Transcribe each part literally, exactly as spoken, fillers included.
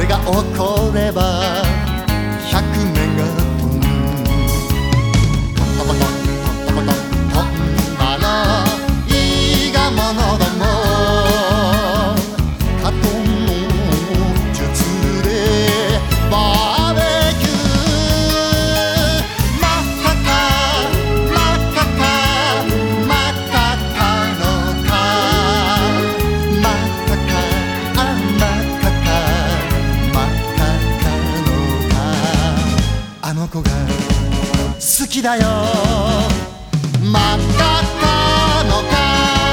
れが起こればひゃくメガトントントコトントントコトントンバのいいがものどもカトンの術でバーベキューマッカカマッカカマッカカのカマッカカあマッカカマッカカのカあの子が好きだよマッカカのカ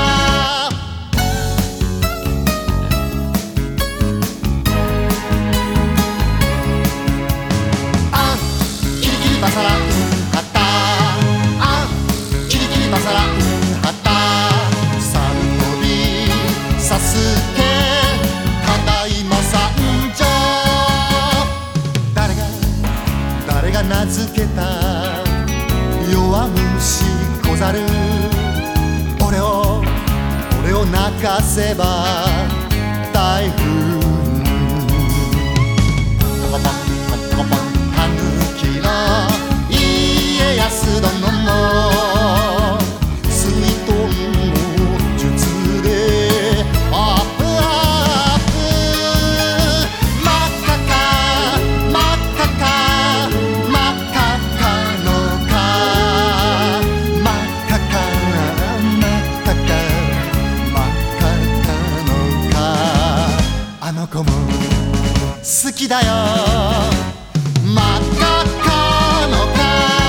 あキリキリバサランハタあキリキリバサランハタサルトビサスケただいま参上誰が誰が名付けた弱虫小猿俺を俺を泣かせば台風トコポントコポンタヌキの家康殿も水遁の術でアップアップマッカカマッカカマッカカのカマッカカマッカカマッカカのカあの子も好きだよマッカカのカ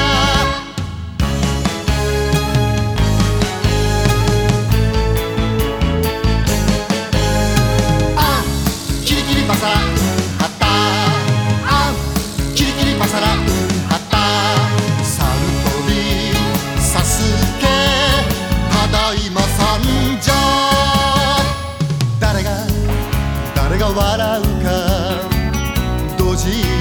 あキリキリバサランハタあキリキリバサランハタサルトビサスケただいま参上誰が誰が笑うかドジ